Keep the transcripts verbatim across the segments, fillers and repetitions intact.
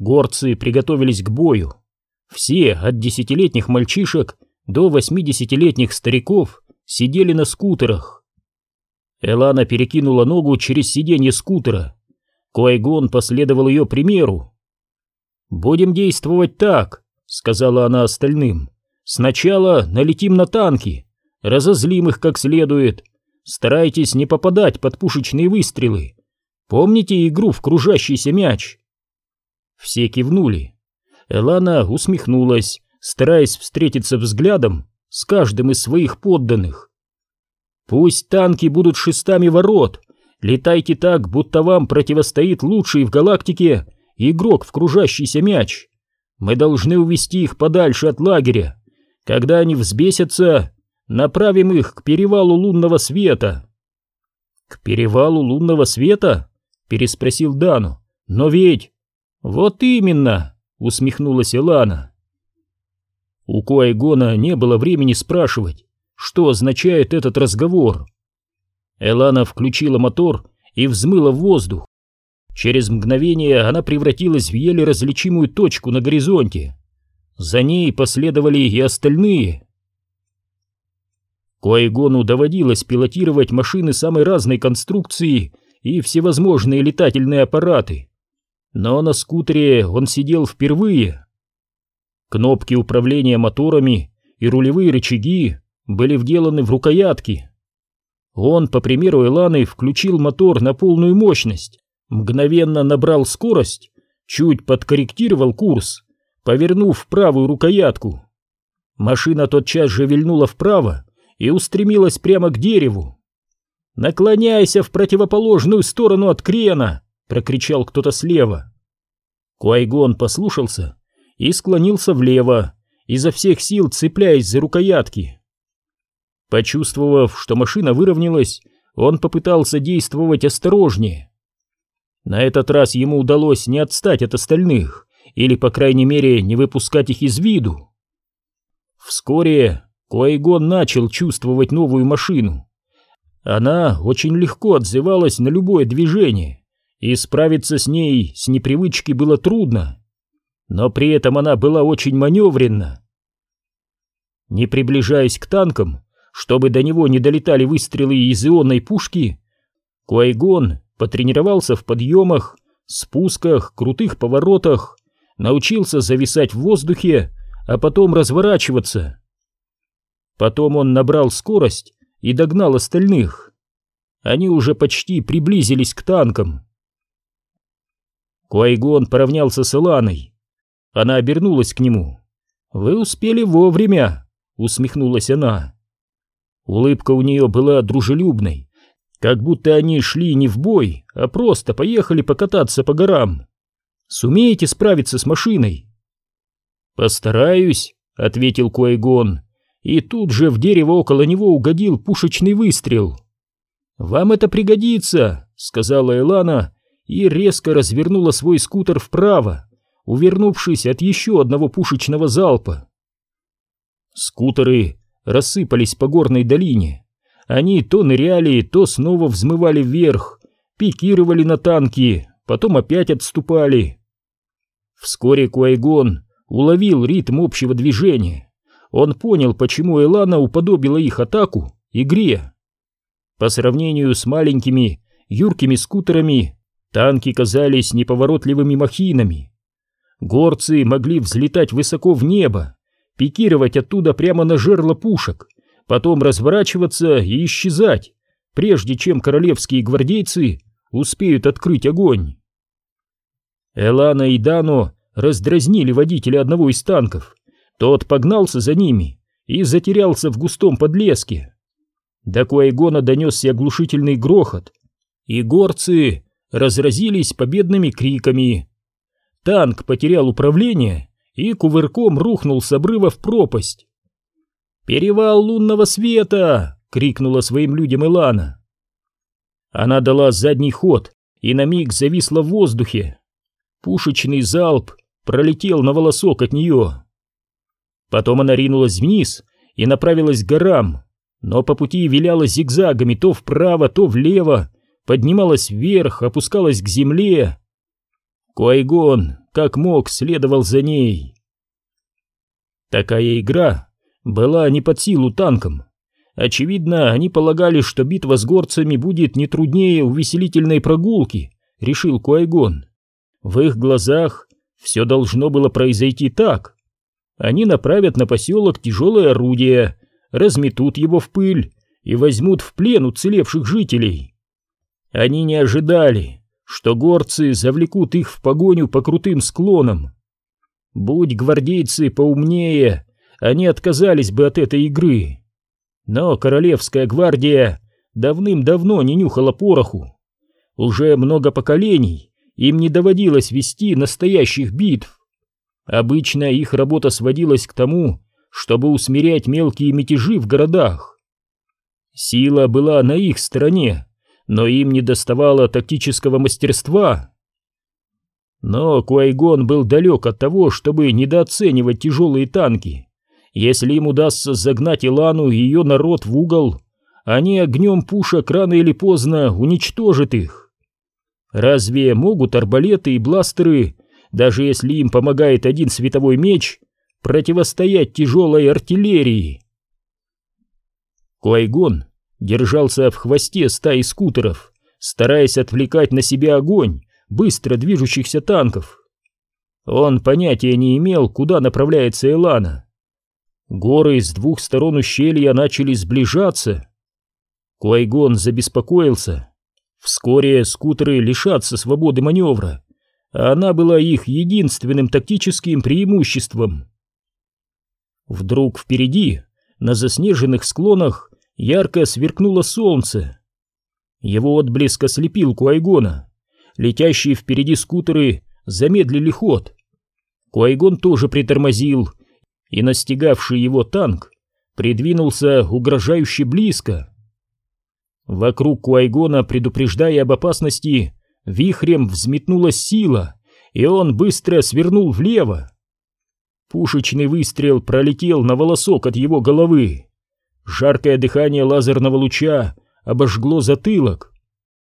Горцы приготовились к бою. Все, от десятилетних мальчишек до восьмидесятилетних стариков, сидели на скутерах. Элана перекинула ногу через сиденье скутера. Куай-Гон последовал ее примеру. «Будем действовать так», — сказала она остальным. «Сначала налетим на танки, разозлим их как следует. Старайтесь не попадать под пушечные выстрелы. Помните игру в кружащийся мяч?» Все кивнули. Элана усмехнулась, стараясь встретиться взглядом с каждым из своих подданных. «Пусть танки будут шестами ворот. Летайте так, будто вам противостоит лучший в галактике игрок в кружащийся мяч. Мы должны увести их подальше от лагеря. Когда они взбесятся, направим их к перевалу лунного света». «К перевалу лунного света?» — переспросил Дану. «Но ведь...» «Вот именно!» — усмехнулась Элана. У Куай-Гона не было времени спрашивать, что означает этот разговор. Элана включила мотор и взмыла в воздух. Через мгновение она превратилась в еле различимую точку на горизонте. За ней последовали и остальные. Куай-Гону доводилось пилотировать машины самой разной конструкции и всевозможные летательные аппараты. Но на скутере он сидел впервые. Кнопки управления моторами и рулевые рычаги были вделаны в рукоятки. Он, по примеру Эланы, включил мотор на полную мощность, мгновенно набрал скорость, чуть подкорректировал курс, повернув правую рукоятку. Машина тотчас же вильнула вправо и устремилась прямо к дереву. «Наклоняйся в противоположную сторону от крена!» — прокричал кто-то слева. Куай-Гон послушался и склонился влево, изо всех сил цепляясь за рукоятки. Почувствовав, что машина выровнялась, он попытался действовать осторожнее. На этот раз ему удалось не отстать от остальных, или, по крайней мере, не выпускать их из виду. Вскоре Куай-Гон начал чувствовать новую машину. Она очень легко отзывалась на любое движение, и справиться с ней с непривычки было трудно. Но при этом она была очень маневренна. Не приближаясь к танкам, чтобы до него не долетали выстрелы из ионной пушки, Куай-Гон потренировался в подъемах, спусках, крутых поворотах, научился зависать в воздухе, а потом разворачиваться. Потом он набрал скорость и догнал остальных. Они уже почти приблизились к танкам. Куай-Гон поравнялся с Эланой. Она обернулась к нему. «Вы успели вовремя», — усмехнулась она. Улыбка у нее была дружелюбной, как будто они шли не в бой, а просто поехали покататься по горам. «Сумеете справиться с машиной?» «Постараюсь», — ответил Куай-Гон, и тут же в дерево около него угодил пушечный выстрел. «Вам это пригодится», — сказала Элана и резко развернула свой скутер вправо, увернувшись от еще одного пушечного залпа. Скутеры рассыпались по горной долине. Они то ныряли, то снова взмывали вверх, пикировали на танки, потом опять отступали. Вскоре Куай-Гон уловил ритм общего движения. Он понял, почему Элана уподобила их атаку игре. По сравнению с маленькими, юркими скутерами, танки казались неповоротливыми махинами. Горцы могли взлетать высоко в небо, пикировать оттуда прямо на жерло пушек, потом разворачиваться и исчезать, прежде чем королевские гвардейцы успеют открыть огонь. Элана и Дано раздразнили водителя одного из танков. Тот погнался за ними и затерялся в густом подлеске. До Куай-Гона донесся оглушительный грохот, и горцы разразились победными криками. Танк потерял управление и кувырком рухнул с обрыва в пропасть. «Перевал лунного света!» — крикнула своим людям Элана. Она дала задний ход и на миг зависла в воздухе. Пушечный залп пролетел на волосок от нее. Потом она ринулась вниз и направилась к горам, но по пути виляла зигзагами то вправо, то влево, поднималась вверх, опускалась к земле. Куай-Гон как мог, следовал за ней. Такая игра была не под силу танкам. Очевидно, они полагали, что битва с горцами будет не труднее увеселительной прогулки, решил Куайгон. В их глазах все должно было произойти так. Они направят на поселок тяжелое орудие, разметут его в пыль и возьмут в плен уцелевших жителей. Они не ожидали, что горцы завлекут их в погоню по крутым склонам. Будь гвардейцы поумнее, они отказались бы от этой игры. Но королевская гвардия давным-давно не нюхала пороху. Уже много поколений им не доводилось вести настоящих битв. Обычно их работа сводилась к тому, чтобы усмирять мелкие мятежи в городах. Сила была на их стороне, но им недоставало тактического мастерства. Но Куайгон был далек от того, чтобы недооценивать тяжелые танки. Если им удастся загнать Элану и ее народ в угол, они огнем пушек рано или поздно уничтожат их. Разве могут арбалеты и бластеры, даже если им помогает один световой меч, противостоять тяжелой артиллерии? Куайгон держался в хвосте стаи скутеров, стараясь отвлекать на себя огонь быстро движущихся танков. Он понятия не имел, куда направляется Элана. Горы с двух сторон ущелья начали сближаться. Куайгон забеспокоился. Вскоре скутеры лишатся свободы маневра, а она была их единственным тактическим преимуществом. Вдруг впереди, на заснеженных склонах, ярко сверкнуло солнце. Его отблеск ослепил Куайгона. Летящие впереди скутеры замедлили ход. Куайгон тоже притормозил, и настигавший его танк придвинулся угрожающе близко. Вокруг Куайгона, предупреждая об опасности, вихрем взметнулась сила, и он быстро свернул влево. Пушечный выстрел пролетел на волосок от его головы. Жаркое дыхание лазерного луча обожгло затылок.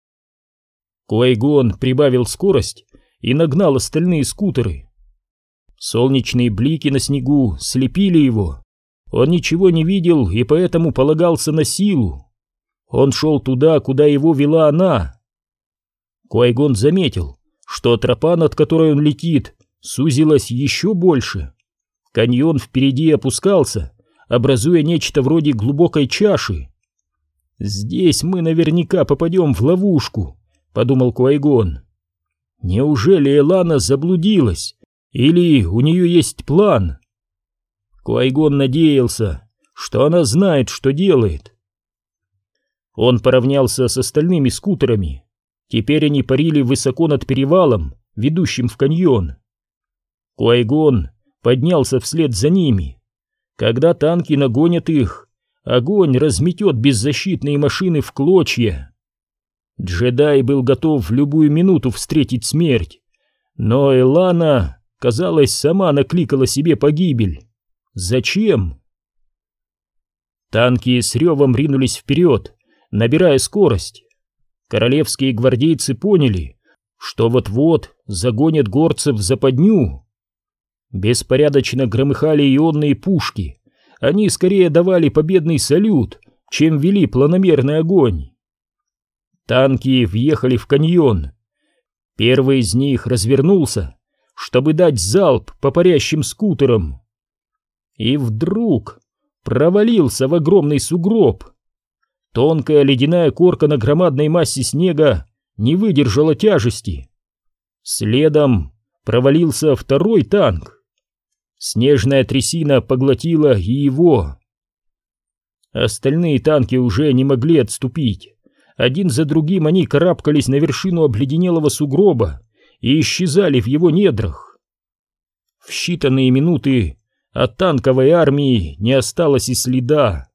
Куайгон прибавил скорость и нагнал остальные скутеры. Солнечные блики на снегу слепили его. Он ничего не видел и поэтому полагался на силу. Он шел туда, куда его вела она. Куайгон заметил, что тропа, над которой он летит, сузилась еще больше. Каньон впереди опускался, образуя нечто вроде глубокой чаши. «Здесь мы наверняка попадем в ловушку», — подумал Куайгон. «Неужели Элана заблудилась? Или у нее есть план?» Куайгон надеялся, что она знает, что делает. Он поравнялся с остальными скутерами. Теперь они парили высоко над перевалом, ведущим в каньон. Куайгон поднялся вслед за ними. Когда танки нагонят их, огонь разметет беззащитные машины в клочья. Джедай был готов в любую минуту встретить смерть, но Элана, казалось, сама накликала себе погибель. Зачем? Танки с ревом ринулись вперед, набирая скорость. Королевские гвардейцы поняли, что вот-вот загонят горцев в западню. Беспорядочно громыхали ионные пушки. Они скорее давали победный салют, чем вели планомерный огонь. Танки въехали в каньон. Первый из них развернулся, чтобы дать залп по парящим скутерам. И вдруг провалился в огромный сугроб. Тонкая ледяная корка на громадной массе снега не выдержала тяжести. Следом провалился второй танк. Снежная трясина поглотила и его. Остальные танки уже не могли отступить. Один за другим они карабкались на вершину обледенелого сугроба и исчезали в его недрах. В считанные минуты от танковой армии не осталось и следа.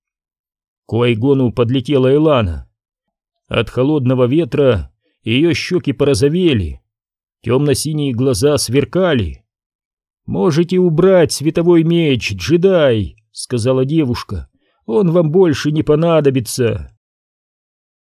К Куайгону подлетела Элана. От холодного ветра ее щеки порозовели, темно-синие глаза сверкали. «Можете убрать световой меч, джедай», — сказала девушка. «Он вам больше не понадобится».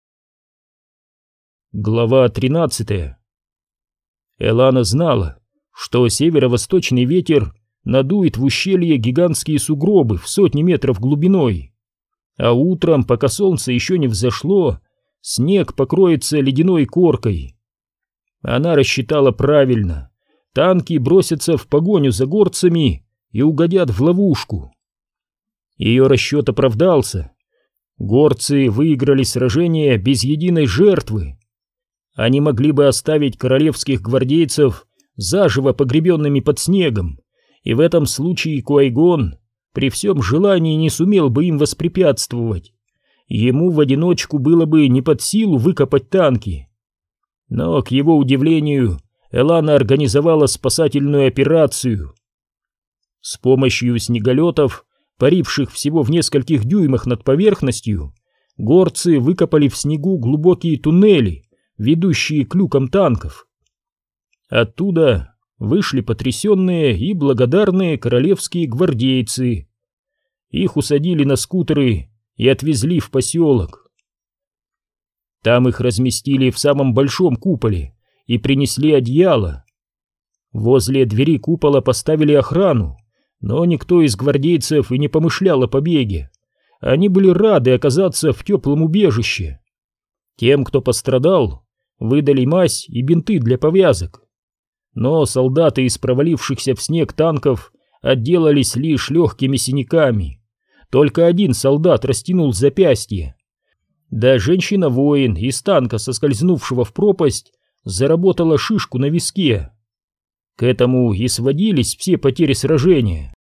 Глава тринадцатая. Элана знала, что северо-восточный ветер надует в ущелье гигантские сугробы в сотни метров глубиной, а утром, пока солнце еще не взошло, снег покроется ледяной коркой. Она рассчитала правильно. Танки бросятся в погоню за горцами и угодят в ловушку. Ее расчет оправдался. Горцы выиграли сражение без единой жертвы. Они могли бы оставить королевских гвардейцев заживо погребенными под снегом, и в этом случае Куайгон при всем желании не сумел бы им воспрепятствовать. Ему в одиночку было бы не под силу выкопать танки. Но, к его удивлению, Элана организовала спасательную операцию. С помощью снеголетов, паривших всего в нескольких дюймах над поверхностью, горцы выкопали в снегу глубокие туннели, ведущие к люкам танков. Оттуда вышли потрясенные и благодарные королевские гвардейцы. Их усадили на скутеры и отвезли в поселок. Там их разместили в самом большом куполе и принесли одеяло. Возле двери купола поставили охрану, но никто из гвардейцев и не помышлял о побеге. Они были рады оказаться в теплом убежище. Тем, кто пострадал, выдали мазь и бинты для повязок. Но солдаты из провалившихся в снег танков отделались лишь легкими синяками. Только один солдат растянул запястье. Да женщина-воин из танка, соскользнувшего в пропасть, заработала шишку на виске. К этому и сводились все потери сражения.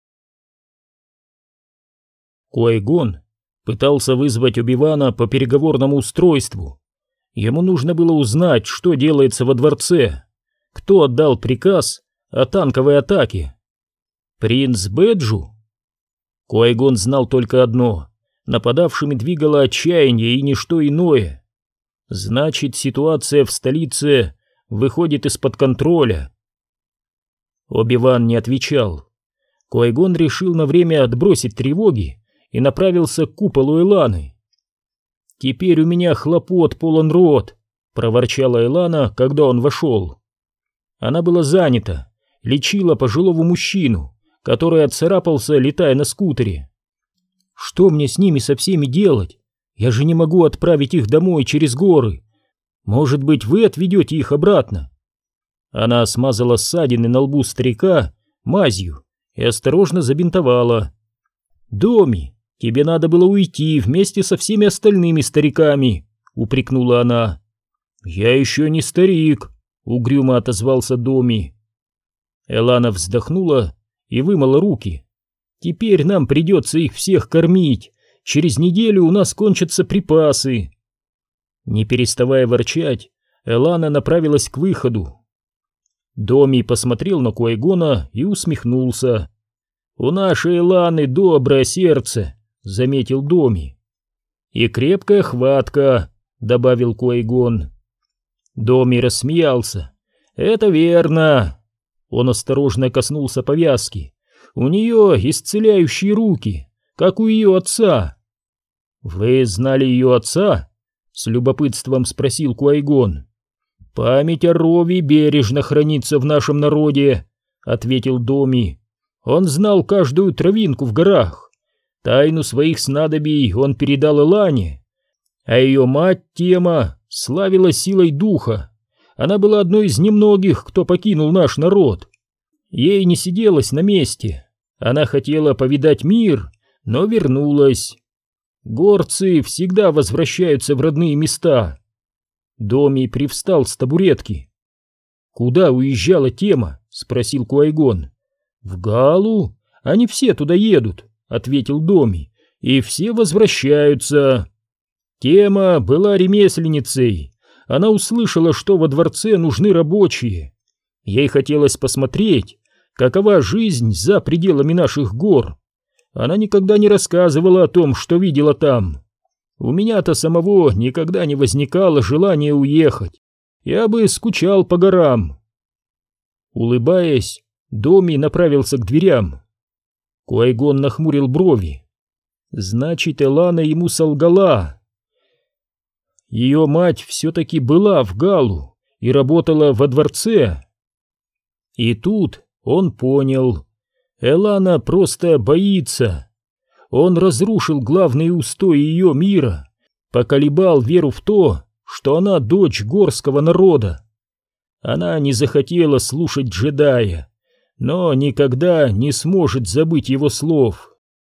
Куайгон пытался вызвать Оби-Вана по переговорному устройству. Ему нужно было узнать, что делается во дворце, кто отдал приказ о танковой атаке. Принц Бэджу? Куайгон знал только одно: нападавшими двигало отчаяние и ничто иное. Значит, ситуация в столице выходит из-под контроля. Оби-Ван не отвечал. Куайгон решил на время отбросить тревоги и направился к куполу Эланы. «Теперь у меня хлопот полон рот», — проворчала Элана, когда он вошел. Она была занята, лечила пожилого мужчину, который отцарапался, летая на скутере. «Что мне с ними со всеми делать? Я же не могу отправить их домой через горы. Может быть, вы отведете их обратно?» Она смазала ссадины на лбу старика мазью и осторожно забинтовала. «Доми, тебе надо было уйти вместе со всеми остальными стариками», — упрекнула она. «Я еще не старик», — угрюмо отозвался Доми. Элана вздохнула и вымыла руки. «Теперь нам придется их всех кормить. Через неделю у нас кончатся припасы». Не переставая ворчать, Элана направилась к выходу. Доми посмотрел на Куайгона и усмехнулся. «У нашей Эланы доброе сердце», — заметил Доми. «И крепкая хватка», — добавил Куайгон. Доми рассмеялся. «Это верно». Он осторожно коснулся повязки. «У нее исцеляющие руки, как у ее отца». «Вы знали ее отца?» — с любопытством спросил Куайгон. «Память о Рови бережно хранится в нашем народе», — ответил Доми. «Он знал каждую травинку в горах. Тайну своих снадобий он передал Элане, а ее мать Тема славилась силой духа. Она была одной из немногих, кто покинул наш народ. Ей не сиделось на месте. Она хотела повидать мир, но вернулась. Горцы всегда возвращаются в родные места». Доми привстал с табуретки. «Куда уезжала Тема?» — спросил Куайгон. «В Галу? Они все туда едут», — ответил Доми. «И все возвращаются. Тема была ремесленницей. Она услышала, что во дворце нужны рабочие. Ей хотелось посмотреть, какова жизнь за пределами наших гор. Она никогда не рассказывала о том, что видела там. У меня-то самого никогда не возникало желания уехать. Я бы скучал по горам». Улыбаясь, Доми направился к дверям. Куайгон нахмурил брови. Значит, Элана ему солгала. Ее мать все-таки была в Галу и работала во дворце. И тут он понял. Элана просто боится. Он разрушил главные устои ее мира, поколебал веру в то, что она дочь горского народа. Она не захотела слушать джедая, но никогда не сможет забыть его слов.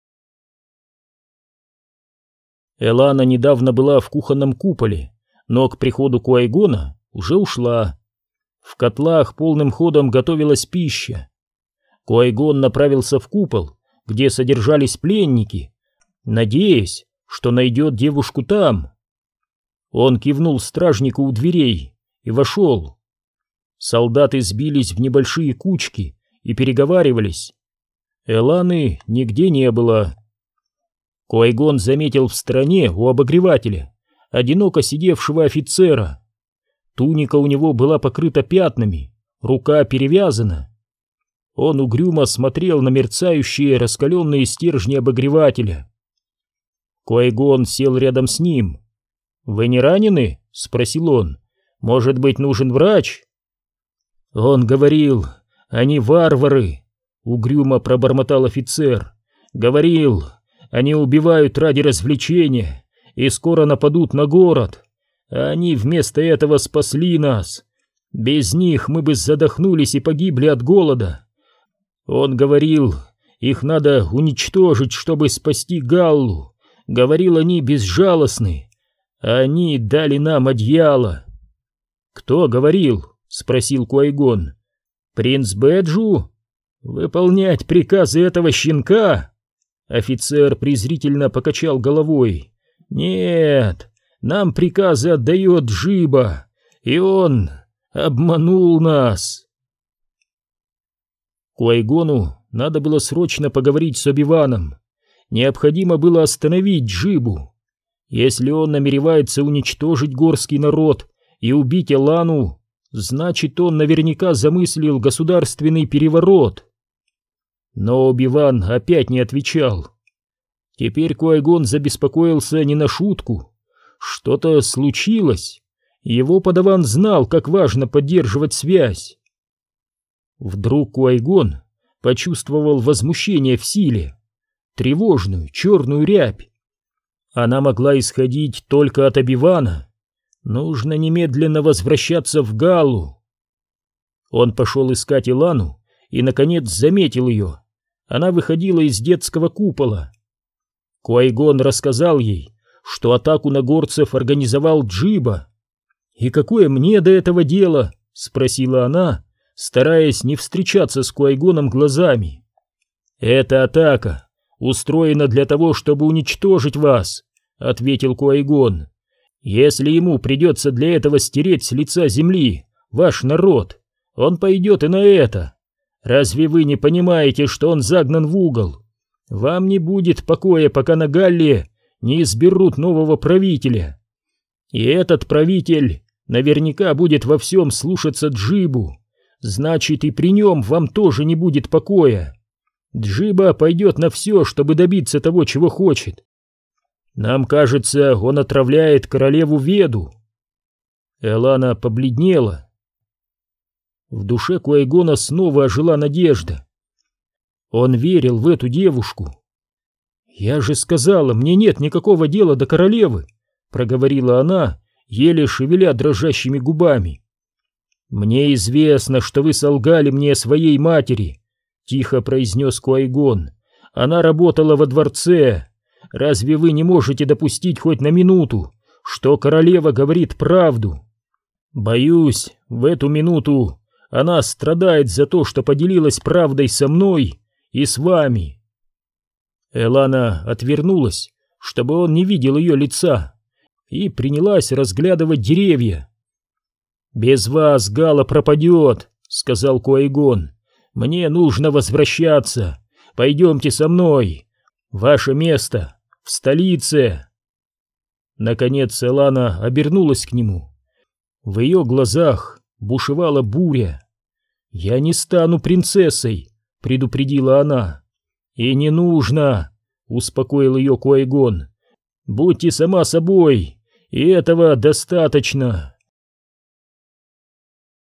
Элана недавно была в кухонном куполе, но к приходу Куай-Гона уже ушла. В котлах полным ходом готовилась пища. Куай-Гон направился в купол, где содержались пленники, надеясь, что найдет девушку там. Он кивнул стражнику у дверей и вошел. Солдаты сбились в небольшие кучки и переговаривались. Эланы нигде не было. Куай-Гон заметил в стороне у обогревателя одиноко сидевшего офицера. Туника у него была покрыта пятнами, рука перевязана. Он угрюмо смотрел на мерцающие раскаленные стержни обогревателя. Куай-Гон сел рядом с ним. «Вы не ранены?» — спросил он. «Может быть, нужен врач?» Он говорил: «Они варвары», — угрюмо пробормотал офицер. «Говорил, они убивают ради развлечения и скоро нападут на город. А они вместо этого спасли нас. Без них мы бы задохнулись и погибли от голода. Он говорил, их надо уничтожить, чтобы спасти Галлу. Говорил, они безжалостны. А они дали нам одеяло». «Кто говорил?» — спросил Куай-Гон. «Принц Бэджу? Выполнять приказы этого щенка?» Офицер презрительно покачал головой. «Нет, нам приказы отдает Джиба, и он обманул нас». Куай-Гону надо было срочно поговорить с Оби-Ваном. Необходимо было остановить Джибу. Если он намеревается уничтожить горский народ и убить Элану, значит, он наверняка замыслил государственный переворот. Но Оби-Ван опять не отвечал. Теперь Куай-Гон забеспокоился не на шутку. Что-то случилось. Его подаван знал, как важно поддерживать связь. Вдруг Куай-Гон почувствовал возмущение в силе, тревожную черную рябь. Она могла исходить только от Оби-Вана. Нужно немедленно возвращаться в Галлу. Он пошел искать Элану и, наконец, заметил ее. Она выходила из детского купола. Куай-Гон рассказал ей, что атаку на горцев организовал Джиба. «И какое мне до этого дело?» — спросила она, стараясь не встречаться с Куай-Гоном глазами. «Эта атака устроена для того, чтобы уничтожить вас», — ответил Куай-Гон. «Если ему придется для этого стереть с лица земли ваш народ, он пойдет и на это. Разве вы не понимаете, что он загнан в угол? Вам не будет покоя, пока на Галле не изберут нового правителя. И этот правитель наверняка будет во всем слушаться Джибу. Значит, и при нем вам тоже не будет покоя. Джиба пойдет на все, чтобы добиться того, чего хочет. Нам кажется, он отравляет королеву Веду». Элана побледнела. В душе Куай-Гона снова ожила надежда. Он верил в эту девушку. «Я же сказала, мне нет никакого дела до королевы», — проговорила она, еле шевеля дрожащими губами. «Мне известно, что вы солгали мне о своей матери», — тихо произнес Куай-Гон. «Она работала во дворце. Разве вы не можете допустить хоть на минуту, что королева говорит правду? Боюсь, в эту минуту она страдает за то, что поделилась правдой со мной и с вами». Элана отвернулась, чтобы он не видел ее лица, и принялась разглядывать деревья. «Без вас Гала пропадет», — сказал Куай-Гон. «Мне нужно возвращаться. Пойдемте со мной. Ваше место в столице». Наконец Элана обернулась к нему. В ее глазах бушевала буря. «Я не стану принцессой», — предупредила она. «И не нужно», — успокоил ее Куай-Гон. «Будьте сама собой, и этого достаточно».